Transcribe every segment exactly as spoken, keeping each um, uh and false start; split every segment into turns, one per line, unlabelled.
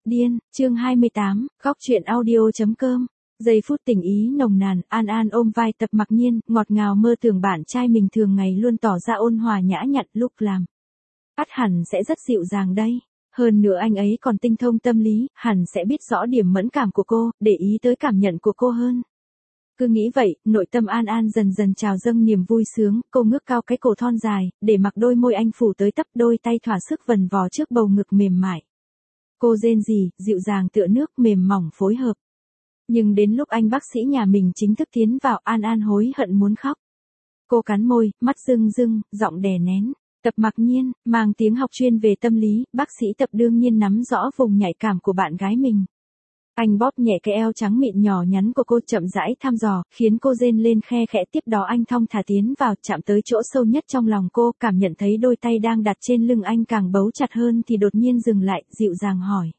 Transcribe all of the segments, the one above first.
Điên, chương hai mươi tám, góc truyện audio.com. Giây phút tình ý nồng nàn, An An ôm vai Tập Mặc Nhiên, ngọt ngào mơ tưởng bạn trai mình thường ngày luôn tỏ ra ôn hòa nhã nhặn lúc làm. Ắt hẳn sẽ rất dịu dàng đây. Hơn nữa anh ấy còn tinh thông tâm lý, hẳn sẽ biết rõ điểm mẫn cảm của cô, để ý tới cảm nhận của cô hơn. Cứ nghĩ vậy, nội tâm An An dần dần trào dâng niềm vui sướng, cô ngước cao cái cổ thon dài, để mặc đôi môi anh phủ tới tấp, đôi tay thỏa sức vần vò trước bầu ngực mềm mại. Cô rên rỉ, dịu dàng tựa nước mềm mỏng phối hợp. Nhưng đến lúc anh bác sĩ nhà mình chính thức tiến vào, An An hối hận muốn khóc. Cô cắn môi, mắt rưng rưng, giọng đè nén. Tập Mặc Nhiên, mang tiếng học chuyên về tâm lý, bác sĩ Tập đương nhiên nắm rõ vùng nhạy cảm của bạn gái mình. Anh bóp nhẹ cái eo trắng mịn nhỏ nhắn của cô, chậm rãi thăm dò, khiến cô rên lên khe khẽ. Tiếp đó anh thong thả tiến vào, chạm tới chỗ sâu nhất trong lòng cô, cảm nhận thấy đôi tay đang đặt trên lưng anh càng bấu chặt hơn thì đột nhiên dừng lại, dịu dàng hỏi.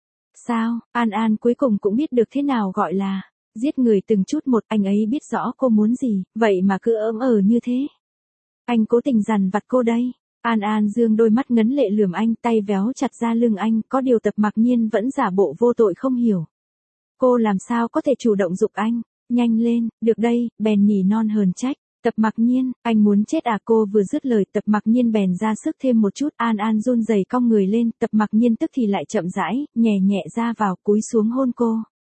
Sao? An An cuối cùng cũng biết được thế nào gọi là giết người từng chút một. Anh ấy biết rõ cô muốn gì, vậy mà cứ ỡm ờ như thế. Anh cố tình dằn vặt cô đây. An An dương đôi mắt ngấn lệ lườm anh, tay véo chặt ra lưng anh, có điều Tập Mặc Nhiên vẫn giả bộ vô tội không hiểu. Cô làm sao có thể chủ động giục anh, nhanh lên, được đây, bèn nhỉ non hờn trách. Tập Mặc Nhiên, anh muốn chết à? Cô vừa dứt lời, Tập Mặc Nhiên bèn ra sức thêm một chút. An An run rẩy cong người lên, Tập Mặc Nhiên tức thì lại chậm rãi, nhẹ nhẹ ra vào, cúi xuống hôn cô.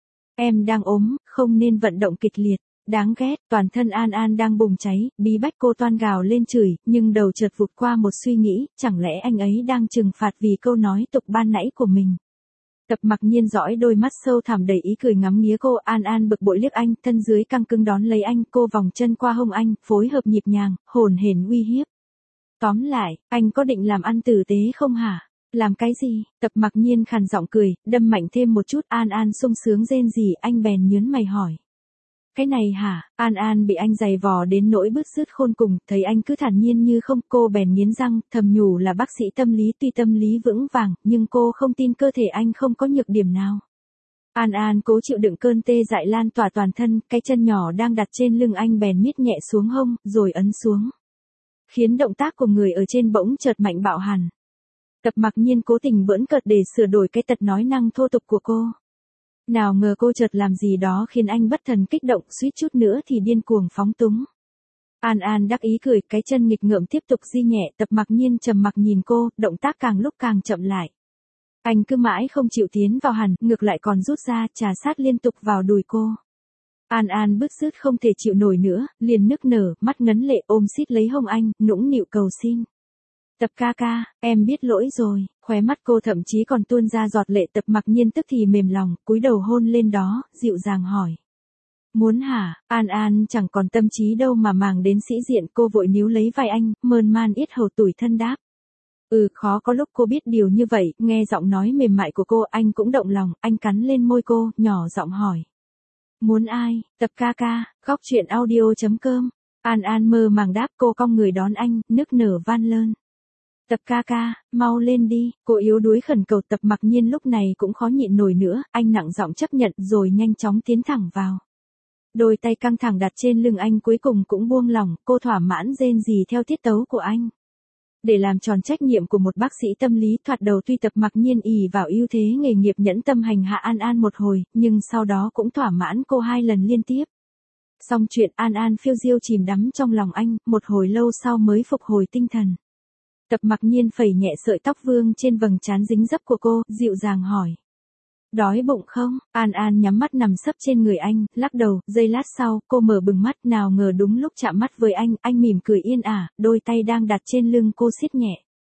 Em đang ốm, không nên vận động kịch liệt. Đáng ghét, toàn thân An An đang bùng cháy, bí bách cô toan gào lên chửi, nhưng đầu chợt vụt qua một suy nghĩ, chẳng lẽ anh ấy đang trừng phạt vì câu nói tục ban nãy của mình. Tập Mặc Nhiên dõi đôi mắt sâu thẳm đầy ý cười ngắm nghía cô. An An bực bội liếc anh, thân dưới căng cứng đón lấy anh, cô vòng chân qua hông anh, phối hợp nhịp nhàng, hồn hển uy hiếp. Tóm lại, anh có định làm ăn tử tế không hả? Làm cái gì? Tập Mặc Nhiên khàn giọng cười, đâm mạnh thêm một chút. An An sung sướng rên rỉ, anh bèn nhớn mày hỏi. Cái này hả? An An bị anh giày vò đến nỗi bứt rứt khôn cùng, thấy anh cứ thản nhiên như không, cô bèn nghiến răng, thầm nhủ là bác sĩ tâm lý tuy tâm lý vững vàng, nhưng cô không tin cơ thể anh không có nhược điểm nào. An An cố chịu đựng cơn tê dại lan tỏa toàn thân, cái chân nhỏ đang đặt trên lưng anh bèn miết nhẹ xuống hông, rồi ấn xuống. Khiến động tác của người ở trên bỗng chợt mạnh bạo hẳn. Tập Mặc Nhiên cố tình bỡn cợt để sửa đổi cái tật nói năng thô tục của cô. Nào ngờ cô chợt làm gì đó khiến anh bất thần kích động, suýt chút nữa thì điên cuồng phóng túng. An An đắc ý cười, cái chân nghịch ngợm tiếp tục di nhẹ. Tập Mặc Nhiên trầm mặc nhìn cô, động tác càng lúc càng chậm lại. Anh cứ mãi không chịu tiến vào hẳn, ngược lại còn rút ra, trà sát liên tục vào đùi cô. An An bứt rứt không thể chịu nổi nữa, liền nức nở, mắt ngấn lệ ôm xít lấy hông anh, nũng nịu cầu xin. Tập ca ca, em biết lỗi rồi. Khóe mắt cô thậm chí còn tuôn ra giọt lệ. Tập Mặc Nhiên tức thì mềm lòng, cúi đầu hôn lên đó, dịu dàng hỏi. Muốn hả? An An chẳng còn tâm trí đâu mà màng đến sĩ diện, cô vội níu lấy vai anh, mơn man yết hầu tủi thân đáp. Ừ, khó có lúc cô biết điều như vậy, nghe giọng nói mềm mại của cô, anh cũng động lòng, anh cắn lên môi cô, nhỏ giọng hỏi. Muốn ai? Tập ca ca, góc truyện audio.com. An An mơ màng đáp, cô cong người đón anh, nức nở van lơn. Tập ca ca, mau lên đi, cô yếu đuối khẩn cầu. Tập Mặc Nhiên lúc này cũng khó nhịn nổi nữa, anh nặng giọng chấp nhận rồi nhanh chóng tiến thẳng vào. Đôi tay căng thẳng đặt trên lưng anh cuối cùng cũng buông lỏng, cô thỏa mãn rên rỉ theo tiết tấu của anh. Để làm tròn trách nhiệm của một bác sĩ tâm lý, thoạt đầu tuy Tập Mặc Nhiên ỷ vào ưu thế nghề nghiệp nhẫn tâm hành hạ An An một hồi, nhưng sau đó cũng thỏa mãn cô hai lần liên tiếp. Xong chuyện, An An phiêu diêu chìm đắm trong lòng anh, một hồi lâu sau mới phục hồi tinh thần. Tập Mặc Nhiên phẩy nhẹ sợi tóc vương trên vầng trán dính dấp của cô, dịu dàng hỏi. Đói bụng không? An An nhắm mắt nằm sấp trên người anh, lắc đầu, giây lát sau, cô mở bừng mắt, nào ngờ đúng lúc chạm mắt với anh, anh mỉm cười yên ả, đôi tay đang đặt trên lưng cô siết nhẹ.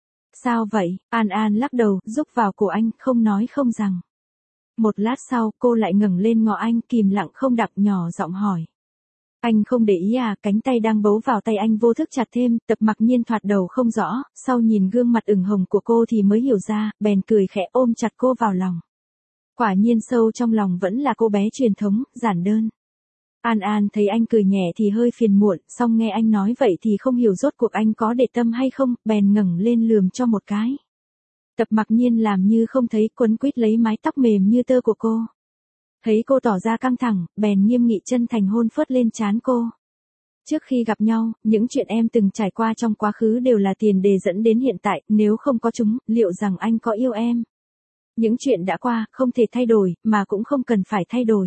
Sao vậy? An An lắc đầu, rúc vào cổ anh, không nói không rằng. Một lát sau, cô lại ngẩng lên ngó anh, kìm lặng không đặc, nhỏ giọng hỏi. Anh không để ý à? Cánh tay đang bấu vào tay anh vô thức chặt thêm. Tập Mặc Nhiên thoạt đầu không rõ, sau nhìn gương mặt ửng hồng của cô thì mới hiểu ra, bèn cười khẽ ôm chặt cô vào lòng. Quả nhiên sâu trong lòng vẫn là cô bé truyền thống, giản đơn. An An thấy anh cười nhẹ thì hơi phiền muộn, song nghe anh nói vậy thì không hiểu rốt cuộc anh có để tâm hay không, bèn ngẩng lên lườm cho một cái. Tập Mặc Nhiên làm như không thấy, quấn quýt lấy mái tóc mềm như tơ của cô. Thấy cô tỏ ra căng thẳng, bèn nghiêm nghị chân thành hôn phớt lên trán cô. Trước khi gặp nhau, những chuyện em từng trải qua trong quá khứ đều là tiền đề dẫn đến hiện tại, nếu không có chúng, liệu rằng anh có yêu em? Những chuyện đã qua, không thể thay đổi, mà cũng không cần phải thay đổi.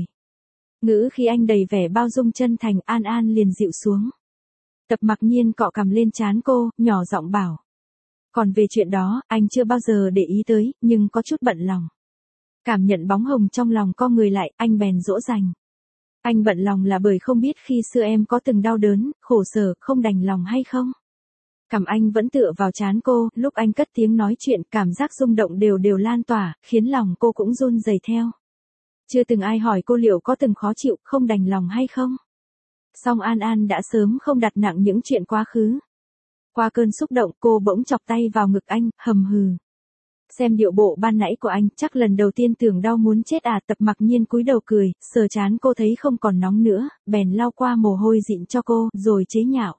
Ngữ khi anh đầy vẻ bao dung chân thành, An An liền dịu xuống. Tập Mặc Nhiên cọ cằm lên trán cô, nhỏ giọng bảo. Còn về chuyện đó, anh chưa bao giờ để ý tới, nhưng có chút bận lòng. Cảm nhận bóng hồng trong lòng co người lại, anh bèn dỗ dành. Anh bận lòng là bởi không biết khi xưa em có từng đau đớn, khổ sở, không đành lòng hay không? Cằm anh vẫn tựa vào trán cô, lúc anh cất tiếng nói chuyện, cảm giác rung động đều đều lan tỏa, khiến lòng cô cũng run rẩy theo. Chưa từng ai hỏi cô liệu có từng khó chịu, không đành lòng hay không? Song An An đã sớm không đặt nặng những chuyện quá khứ. Qua cơn xúc động, cô bỗng chọc tay vào ngực anh, hầm hừ. Xem điệu bộ ban nãy của anh, chắc lần đầu tiên tưởng đau muốn chết à. Tập Mặc Nhiên cúi đầu cười, sờ trán cô thấy không còn nóng nữa, bèn lau qua mồ hôi dịn cho cô, rồi chế nhạo.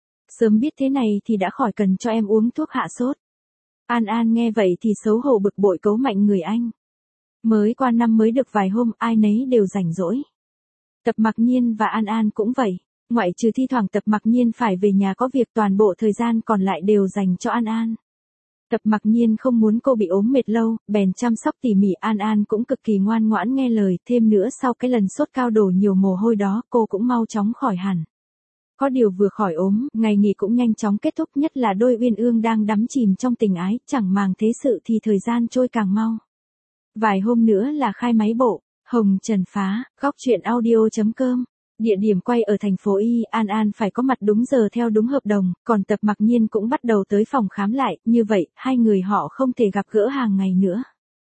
Sớm biết thế này thì đã khỏi cần cho em uống thuốc hạ sốt. An An nghe vậy thì xấu hổ bực bội cấu mạnh người anh. Mới qua năm mới được vài hôm, ai nấy đều rảnh rỗi. Tập Mặc Nhiên và An An cũng vậy. Ngoại trừ thi thoảng Tập Mặc Nhiên phải về nhà có việc, toàn bộ thời gian còn lại đều dành cho An An. Tập Mặc Nhiên không muốn cô bị ốm mệt lâu, bèn chăm sóc tỉ mỉ. An An cũng cực kỳ ngoan ngoãn nghe lời, thêm nữa sau cái lần sốt cao đổ nhiều mồ hôi đó, cô cũng mau chóng khỏi hẳn. Có điều vừa khỏi ốm, ngày nghỉ cũng nhanh chóng kết thúc, nhất là đôi uyên ương đang đắm chìm trong tình ái, chẳng màng thế sự thì thời gian trôi càng mau. Vài hôm nữa là khai máy bộ. Hồng Trần Phá, góc truyện audio chấm com. Địa điểm quay ở thành phố Y, An An phải có mặt đúng giờ theo đúng hợp đồng, còn Tập Mặc Nhiên cũng bắt đầu tới phòng khám lại, như vậy, hai người họ không thể gặp gỡ hàng ngày nữa.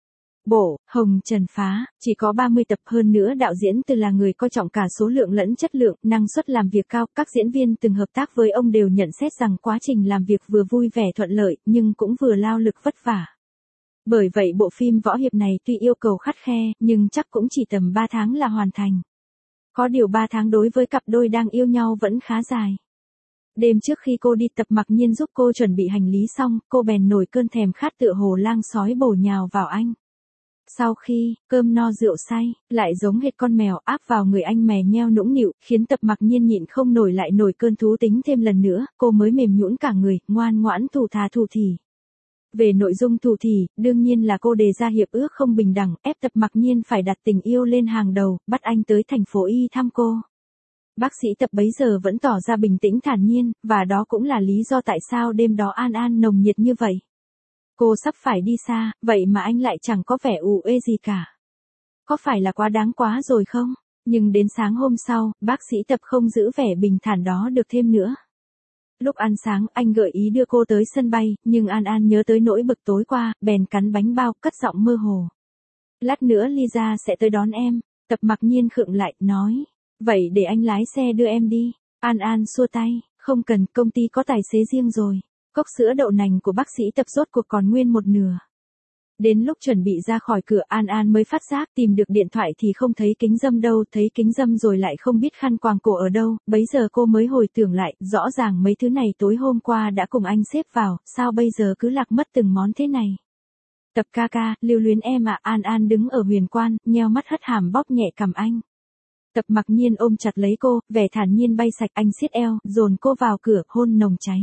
Bộ, Hồng Trần Phá, chỉ có ba mươi tập, hơn nữa đạo diễn Từ là người coi trọng cả số lượng lẫn chất lượng, năng suất làm việc cao, các diễn viên từng hợp tác với ông đều nhận xét rằng quá trình làm việc vừa vui vẻ thuận lợi, nhưng cũng vừa lao lực vất vả. Bởi vậy bộ phim võ hiệp này tuy yêu cầu khắt khe, nhưng chắc cũng chỉ tầm ba tháng là hoàn thành. Có điều ba tháng đối với cặp đôi đang yêu nhau vẫn khá dài. Đêm trước khi cô đi, Tập Mặc Nhiên giúp cô chuẩn bị hành lý xong, cô bèn nổi cơn thèm khát tựa hồ lang sói bổ nhào vào anh. Sau khi, cơm no rượu say, lại giống hệt con mèo áp vào người anh mè nheo nũng nịu, khiến Tập Mặc Nhiên nhịn không nổi lại nổi cơn thú tính thêm lần nữa, cô mới mềm nhũn cả người, ngoan ngoãn thủ thà thủ thỉ. Về nội dung thủ thỉ, đương nhiên là cô đề ra hiệp ước không bình đẳng, ép Tập Mặc Nhiên phải đặt tình yêu lên hàng đầu, bắt anh tới thành phố Y thăm cô. Bác sĩ Tập bấy giờ vẫn tỏ ra bình tĩnh thản nhiên, và đó cũng là lý do tại sao đêm đó An An nồng nhiệt như vậy. Cô sắp phải đi xa, vậy mà anh lại chẳng có vẻ ù ê gì cả. Có phải là quá đáng quá rồi không? Nhưng đến sáng hôm sau, bác sĩ Tập không giữ vẻ bình thản đó được thêm nữa. Lúc ăn sáng, anh gợi ý đưa cô tới sân bay, nhưng An An nhớ tới nỗi bực tối qua, bèn cắn bánh bao, cất giọng mơ hồ. Lát nữa Lisa sẽ tới đón em. Tập Mặc Nhiên khựng lại, nói. Vậy để anh lái xe đưa em đi. An An xua tay, không cần, công ty có tài xế riêng rồi. Cốc sữa đậu nành của bác sĩ Tập rốt cuộc còn nguyên một nửa. Đến lúc chuẩn bị ra khỏi cửa, An An mới phát giác tìm được điện thoại thì không thấy kính râm đâu, thấy kính râm rồi lại không biết khăn quàng cổ ở đâu, bấy giờ cô mới hồi tưởng lại, rõ ràng mấy thứ này tối hôm qua đã cùng anh xếp vào, sao bây giờ cứ lạc mất từng món thế này. Tập ca ca, lưu luyến em ạ. An An đứng ở huyền quan, nheo mắt hất hàm bóp nhẹ cằm anh. Tập Mặc Nhiên ôm chặt lấy cô, vẻ thản nhiên bay sạch, anh siết eo, dồn cô vào cửa, hôn nồng cháy.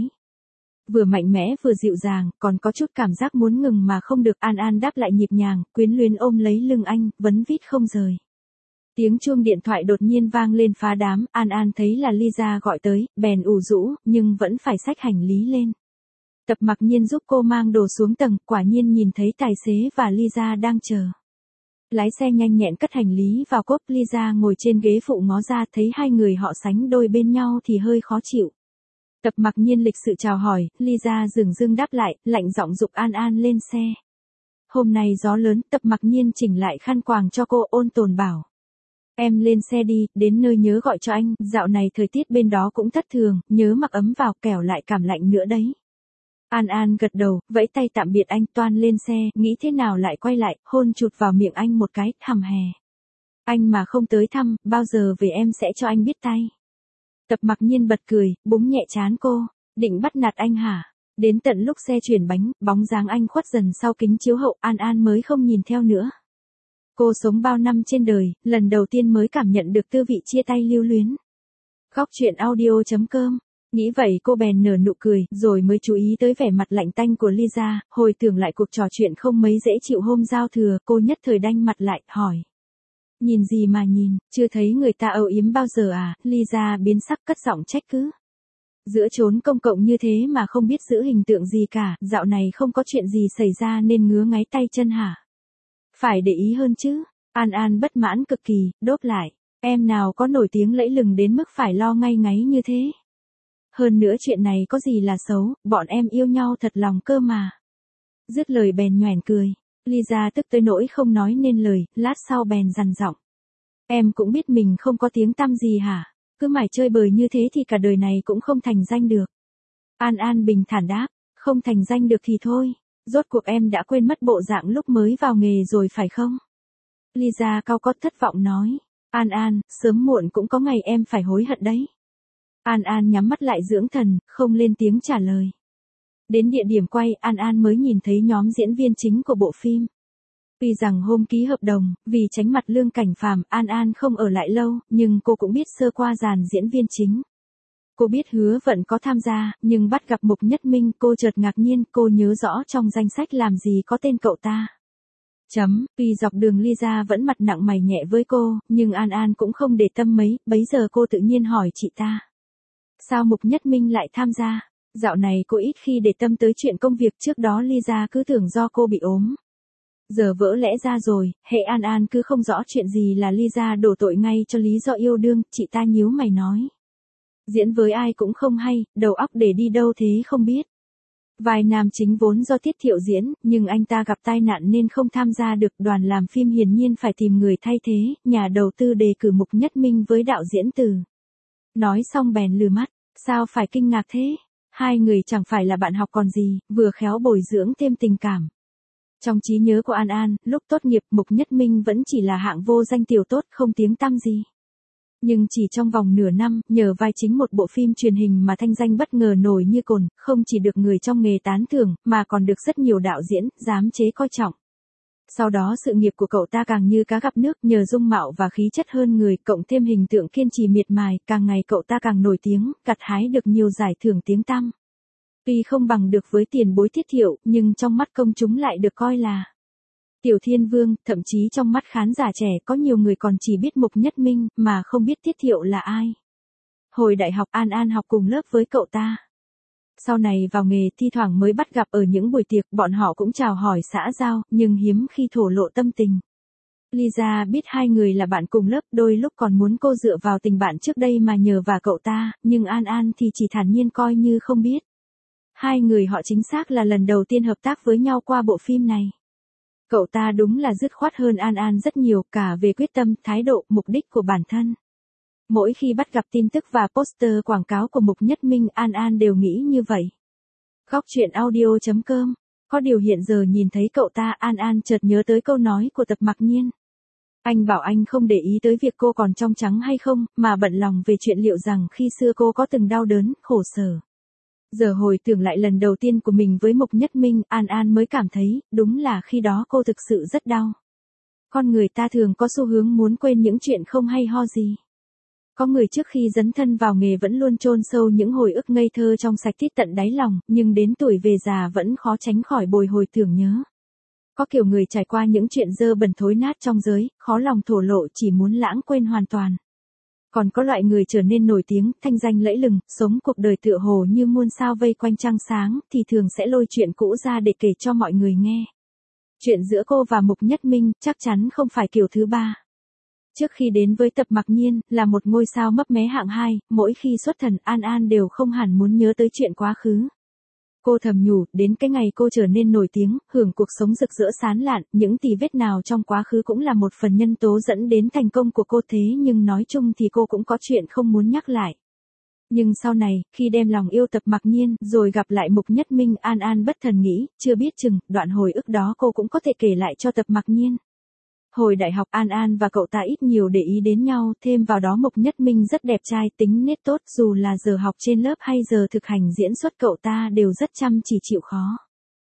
Vừa mạnh mẽ vừa dịu dàng, còn có chút cảm giác muốn ngừng mà không được. An An đáp lại nhịp nhàng, quyến luyến ôm lấy lưng anh, vấn vít không rời. Tiếng chuông điện thoại đột nhiên vang lên phá đám, An An thấy là Lisa gọi tới, bèn ủ rũ, nhưng vẫn phải xách hành lý lên. Tập Mặc Nhiên giúp cô mang đồ xuống tầng, quả nhiên nhìn thấy tài xế và Lisa đang chờ. Lái xe nhanh nhẹn cất hành lý vào cốp, Lisa ngồi trên ghế phụ ngó ra, thấy hai người họ sánh đôi bên nhau thì hơi khó chịu. Tập Mặc Nhiên lịch sự chào hỏi, Lisa dửng dưng đáp lại, lạnh giọng giục An An lên xe. Hôm nay gió lớn, Tập Mặc Nhiên chỉnh lại khăn quàng cho cô, ôn tồn bảo. Em lên xe đi, đến nơi nhớ gọi cho anh, dạo này thời tiết bên đó cũng thất thường, nhớ mặc ấm vào, kẻo lại cảm lạnh nữa đấy. An An gật đầu, vẫy tay tạm biệt anh, toan lên xe, nghĩ thế nào lại quay lại, hôn chụt vào miệng anh một cái, hầm hè. Anh mà không tới thăm, bao giờ về em sẽ cho anh biết tay. Tập Mặc Nhiên bật cười, búng nhẹ trán cô, định bắt nạt anh hả? Đến tận lúc xe chuyển bánh, bóng dáng anh khuất dần sau kính chiếu hậu, An An mới không nhìn theo nữa. Cô sống bao năm trên đời, lần đầu tiên mới cảm nhận được tư vị chia tay lưu luyến. Góc truyện audio chấm com Nghĩ vậy cô bèn nở nụ cười, rồi mới chú ý tới vẻ mặt lạnh tanh của Lisa, hồi tưởng lại cuộc trò chuyện không mấy dễ chịu hôm giao thừa, cô nhất thời đanh mặt lại, hỏi. Nhìn gì mà nhìn, chưa thấy người ta âu yếm bao giờ à, Lisa biến sắc cất giọng trách cứ. Giữa chốn công cộng như thế mà không biết giữ hình tượng gì cả, dạo này không có chuyện gì xảy ra nên ngứa ngáy tay chân hả? Phải để ý hơn chứ. An An bất mãn cực kỳ, đốt lại. Em nào có nổi tiếng lẫy lừng đến mức phải lo ngay ngáy như thế. Hơn nữa chuyện này có gì là xấu, bọn em yêu nhau thật lòng cơ mà. Dứt lời bèn nhoẻn cười. Lisa tức tới nỗi không nói nên lời, lát sau bèn dằn giọng. Em cũng biết mình không có tiếng tăm gì hả? Cứ mải chơi bời như thế thì cả đời này cũng không thành danh được. An An bình thản đáp, không thành danh được thì thôi. Rốt cuộc em đã quên mất bộ dạng lúc mới vào nghề rồi phải không? Lisa cau có thất vọng nói. An An, sớm muộn cũng có ngày em phải hối hận đấy. An An nhắm mắt lại dưỡng thần, không lên tiếng trả lời. Đến địa điểm quay, An An mới nhìn thấy nhóm diễn viên chính của bộ phim. Tuy rằng hôm ký hợp đồng, vì tránh mặt Lương Cảnh Phàm, An An không ở lại lâu, nhưng cô cũng biết sơ qua dàn diễn viên chính. Cô biết Hứa Vận có tham gia, nhưng bắt gặp Mục Nhất Minh, cô chợt ngạc nhiên, cô nhớ rõ trong danh sách làm gì có tên cậu ta. Chấm, tuy dọc đường Lisa vẫn mặt nặng mày nhẹ với cô, nhưng An An cũng không để tâm mấy, bấy giờ cô tự nhiên hỏi chị ta. Sao Mục Nhất Minh lại tham gia? Dạo này cô ít khi để tâm tới chuyện công việc, trước đó Lisa cứ tưởng do cô bị ốm. Giờ vỡ lẽ ra rồi, hệ An An cứ không rõ chuyện gì là Lisa đổ tội ngay cho lý do yêu đương, chị ta nhíu mày nói. Diễn với ai cũng không hay, đầu óc để đi đâu thế không biết. Vai nam chính vốn do Tiết Thiệu diễn, nhưng anh ta gặp tai nạn nên không tham gia được, đoàn làm phim hiển nhiên phải tìm người thay thế, nhà đầu tư đề cử Mục Nhất Minh với đạo diễn Từ. Nói xong bèn lừ mắt, sao phải kinh ngạc thế? Hai người chẳng phải là bạn học còn gì, vừa khéo bồi dưỡng thêm tình cảm. Trong trí nhớ của An An, lúc tốt nghiệp Mục Nhất Minh vẫn chỉ là hạng vô danh tiểu tốt không tiếng tăm gì. Nhưng chỉ trong vòng nửa năm, nhờ vai chính một bộ phim truyền hình mà thanh danh bất ngờ nổi như cồn, không chỉ được người trong nghề tán thưởng, mà còn được rất nhiều đạo diễn, giám chế coi trọng. Sau đó sự nghiệp của cậu ta càng như cá gặp nước, nhờ dung mạo và khí chất hơn người, cộng thêm hình tượng kiên trì miệt mài, càng ngày cậu ta càng nổi tiếng, gặt hái được nhiều giải thưởng tiếng tăm. Tuy không bằng được với tiền bối Tiết Thiệu, nhưng trong mắt công chúng lại được coi là Tiểu Thiên Vương, thậm chí trong mắt khán giả trẻ có nhiều người còn chỉ biết Mục Nhất Minh, mà không biết Tiết Thiệu là ai. Hồi đại học An An học cùng lớp với cậu ta. Sau này vào nghề thi thoảng mới bắt gặp ở những buổi tiệc, bọn họ cũng chào hỏi xã giao, nhưng hiếm khi thổ lộ tâm tình. Lisa biết hai người là bạn cùng lớp, đôi lúc còn muốn cô dựa vào tình bạn trước đây mà nhờ vả cậu ta, nhưng An An thì chỉ thản nhiên coi như không biết. Hai người họ chính xác là lần đầu tiên hợp tác với nhau qua bộ phim này. Cậu ta đúng là dứt khoát hơn An An rất nhiều, cả về quyết tâm, thái độ, mục đích của bản thân. Mỗi khi bắt gặp tin tức và poster quảng cáo của Mục Nhất Minh, An An đều nghĩ như vậy. Góc truyện audio chấm com. Có điều hiện giờ nhìn thấy cậu ta, An An chợt nhớ tới câu nói của Tập Mặc Nhiên. Anh bảo anh không để ý tới việc cô còn trong trắng hay không, mà bận lòng về chuyện liệu rằng khi xưa cô có từng đau đớn, khổ sở. Giờ hồi tưởng lại lần đầu tiên của mình với Mục Nhất Minh, An An mới cảm thấy, đúng là khi đó cô thực sự rất đau. Con người ta thường có xu hướng muốn quên những chuyện không hay ho gì. Có người trước khi dấn thân vào nghề vẫn luôn chôn sâu những hồi ức ngây thơ trong sạch tít tận đáy lòng, nhưng đến tuổi về già vẫn khó tránh khỏi bồi hồi tưởng nhớ. Có kiểu người trải qua những chuyện dơ bẩn thối nát trong giới, khó lòng thổ lộ, chỉ muốn lãng quên hoàn toàn. Còn có loại người trở nên nổi tiếng, thanh danh lẫy lừng, sống cuộc đời tựa hồ như muôn sao vây quanh trăng sáng, thì thường sẽ lôi chuyện cũ ra để kể cho mọi người nghe. Chuyện giữa cô và Mục Nhất Minh chắc chắn không phải kiểu thứ ba. Trước khi đến với Tập Mặc Nhiên, là một ngôi sao mấp mé hạng hai, mỗi khi xuất thần An An đều không hẳn muốn nhớ tới chuyện quá khứ. Cô thầm nhủ, đến cái ngày cô trở nên nổi tiếng, hưởng cuộc sống rực rỡ sán lạn, những tì vết nào trong quá khứ cũng là một phần nhân tố dẫn đến thành công của cô, thế nhưng nói chung thì cô cũng có chuyện không muốn nhắc lại. Nhưng sau này, khi đem lòng yêu Tập Mặc Nhiên, rồi gặp lại Mục Nhất Minh, An An bất thần nghĩ, chưa biết chừng, đoạn hồi ức đó cô cũng có thể kể lại cho Tập Mặc Nhiên. Hồi đại học An An và cậu ta ít nhiều để ý đến nhau, thêm vào đó Mục Nhất Minh rất đẹp trai, tính nết tốt, dù là giờ học trên lớp hay giờ thực hành diễn xuất cậu ta đều rất chăm chỉ chịu khó.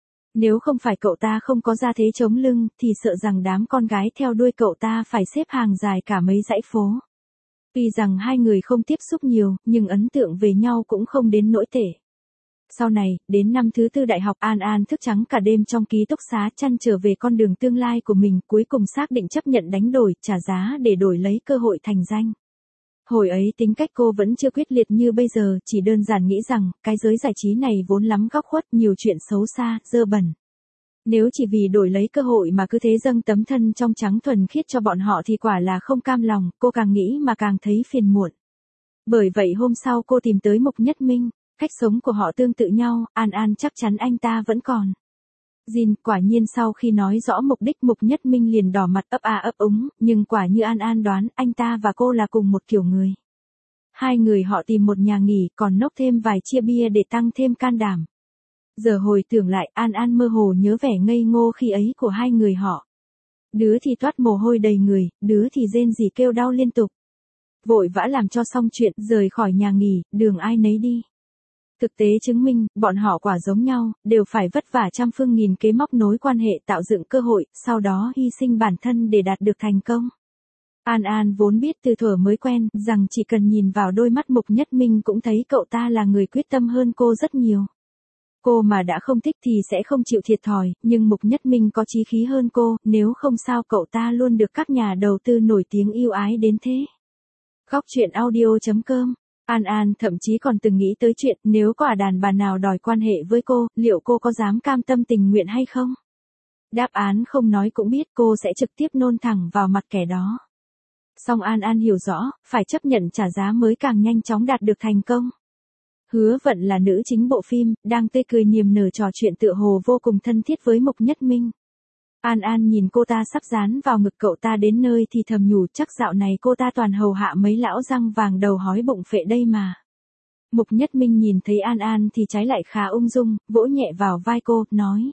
Nếu không phải cậu ta không có gia thế chống lưng, thì sợ rằng đám con gái theo đuôi cậu ta phải xếp hàng dài cả mấy dãy phố. Tuy rằng hai người không tiếp xúc nhiều, nhưng ấn tượng về nhau cũng không đến nỗi tệ. Sau này, đến năm thứ tư đại học, An An thức trắng cả đêm trong ký túc xá chăn trở về con đường tương lai của mình, cuối cùng xác định chấp nhận đánh đổi, trả giá để đổi lấy cơ hội thành danh. Hồi ấy tính cách cô vẫn chưa quyết liệt như bây giờ, chỉ đơn giản nghĩ rằng, cái giới giải trí này vốn lắm góc khuất, nhiều chuyện xấu xa, dơ bẩn. Nếu chỉ vì đổi lấy cơ hội mà cứ thế dâng tấm thân trong trắng thuần khiết cho bọn họ thì quả là không cam lòng, cô càng nghĩ mà càng thấy phiền muộn. Bởi vậy hôm sau cô tìm tới Mục Nhất Minh, cách sống của họ tương tự nhau, An An chắc chắn anh ta vẫn còn. Jin, quả nhiên sau khi nói rõ mục đích Mục Nhất Minh liền đỏ mặt ấp a ấp úng, nhưng quả như An An đoán, anh ta và cô là cùng một kiểu người. Hai người họ tìm một nhà nghỉ, còn nốc thêm vài chia bia để tăng thêm can đảm. Giờ hồi tưởng lại, An An mơ hồ nhớ vẻ ngây ngô khi ấy của hai người họ. Đứa thì toát mồ hôi đầy người, đứa thì rên rỉ kêu đau liên tục. Vội vã làm cho xong chuyện, rời khỏi nhà nghỉ, đường ai nấy đi. Thực tế chứng minh, bọn họ quả giống nhau, đều phải vất vả trăm phương nghìn kế móc nối quan hệ tạo dựng cơ hội, sau đó hy sinh bản thân để đạt được thành công. An An vốn biết từ thuở mới quen, rằng chỉ cần nhìn vào đôi mắt Mục Nhất Minh cũng thấy cậu ta là người quyết tâm hơn cô rất nhiều. Cô mà đã không thích thì sẽ không chịu thiệt thòi, nhưng Mục Nhất Minh có chí khí hơn cô, nếu không sao cậu ta luôn được các nhà đầu tư nổi tiếng yêu ái đến thế. Khóc chuyện audio chấm com. An An thậm chí còn từng nghĩ tới chuyện nếu có ả đàn bà nào đòi quan hệ với cô, liệu cô có dám cam tâm tình nguyện hay không? Đáp án không nói cũng biết cô sẽ trực tiếp nôn thẳng vào mặt kẻ đó. Song An An hiểu rõ, phải chấp nhận trả giá mới càng nhanh chóng đạt được thành công. Hứa Vận là nữ chính bộ phim, đang tươi cười niềm nở trò chuyện tựa hồ vô cùng thân thiết với Mục Nhất Minh. An An nhìn cô ta sắp dán vào ngực cậu ta đến nơi thì thầm nhủ chắc dạo này cô ta toàn hầu hạ mấy lão răng vàng đầu hói bụng phệ đây mà. Mục Nhất Minh nhìn thấy An An thì trái lại khá ung dung, vỗ nhẹ vào vai cô, nói.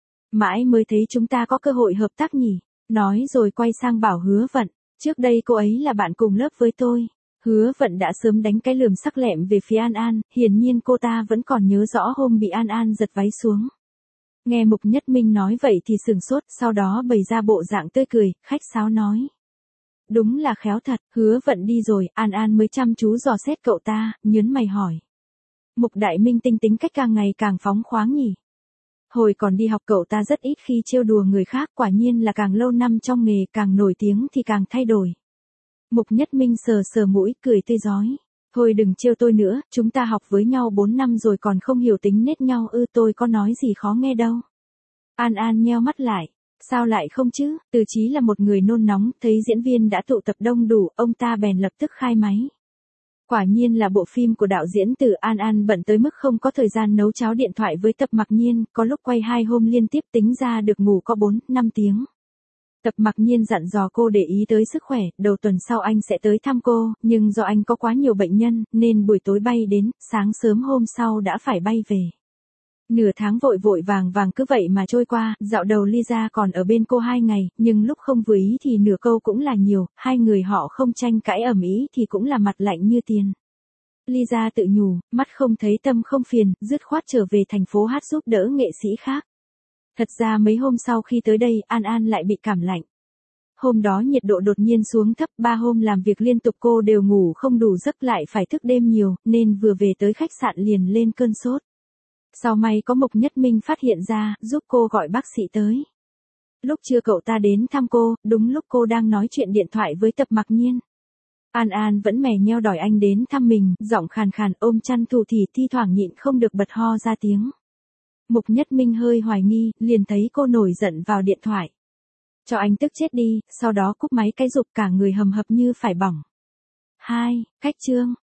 Mãi mới thấy chúng ta có cơ hội hợp tác nhỉ, nói rồi quay sang bảo Hứa Vận, trước đây cô ấy là bạn cùng lớp với tôi. Hứa Vận đã sớm đánh cái lườm sắc lẹm về phía An An, hiển nhiên cô ta vẫn còn nhớ rõ hôm bị An An giật váy xuống. Nghe Mục Nhất Minh nói vậy thì sừng sốt, sau đó bày ra bộ dạng tươi cười, khách sáo nói. Đúng là khéo thật, Hứa Vận đi rồi, An An mới chăm chú dò xét cậu ta, nhớn mày hỏi. Mục Đại Minh tinh tính cách càng ngày càng phóng khoáng nhỉ. Hồi còn đi học cậu ta rất ít khi trêu đùa người khác, quả nhiên là càng lâu năm trong nghề càng nổi tiếng thì càng thay đổi. Mục Nhất Minh sờ sờ mũi, cười tươi rói. Thôi đừng trêu tôi nữa, chúng ta học với nhau bốn năm rồi còn không hiểu tính nết nhau ư, tôi có nói gì khó nghe đâu. An An nheo mắt lại. Sao lại không chứ, Từ Chí là một người nôn nóng, thấy diễn viên đã tụ tập đông đủ, ông ta bèn lập tức khai máy. Quả nhiên là bộ phim của đạo diễn Từ. An An bận tới mức không có thời gian nấu cháo điện thoại với Tập Mặc Nhiên, có lúc quay hai hôm liên tiếp tính ra được ngủ có bốn, năm tiếng. Tập Mặc Nhiên dặn dò cô để ý tới sức khỏe, đầu tuần sau anh sẽ tới thăm cô, nhưng do anh có quá nhiều bệnh nhân, nên buổi tối bay đến, sáng sớm hôm sau đã phải bay về. Nửa tháng vội vội vàng vàng cứ vậy mà trôi qua, dạo đầu Lisa còn ở bên cô hai ngày, nhưng lúc không vừa ý thì nửa câu cũng là nhiều, hai người họ không tranh cãi ầm ĩ thì cũng là mặt lạnh như tiền. Lisa tự nhủ, mắt không thấy tâm không phiền, dứt khoát trở về thành phố hát giúp đỡ nghệ sĩ khác. Thật ra mấy hôm sau khi tới đây, An An lại bị cảm lạnh. Hôm đó nhiệt độ đột nhiên xuống thấp, ba hôm làm việc liên tục cô đều ngủ không đủ giấc lại phải thức đêm nhiều, nên vừa về tới khách sạn liền lên cơn sốt. Sau may có Mục Nhất Minh phát hiện ra, giúp cô gọi bác sĩ tới. Lúc trưa cậu ta đến thăm cô, đúng lúc cô đang nói chuyện điện thoại với Tập Mặc Nhiên. An An vẫn mè nheo đòi anh đến thăm mình, giọng khàn khàn ôm chăn thủ thì thi thoảng nhịn không được bật ho ra tiếng. Mục Nhất Minh hơi hoài nghi, liền thấy cô nổi giận vào điện thoại. Cho anh tức chết đi, sau đó cúp máy cái rụp cả người hầm hập như phải bỏng. hai. Cách chương.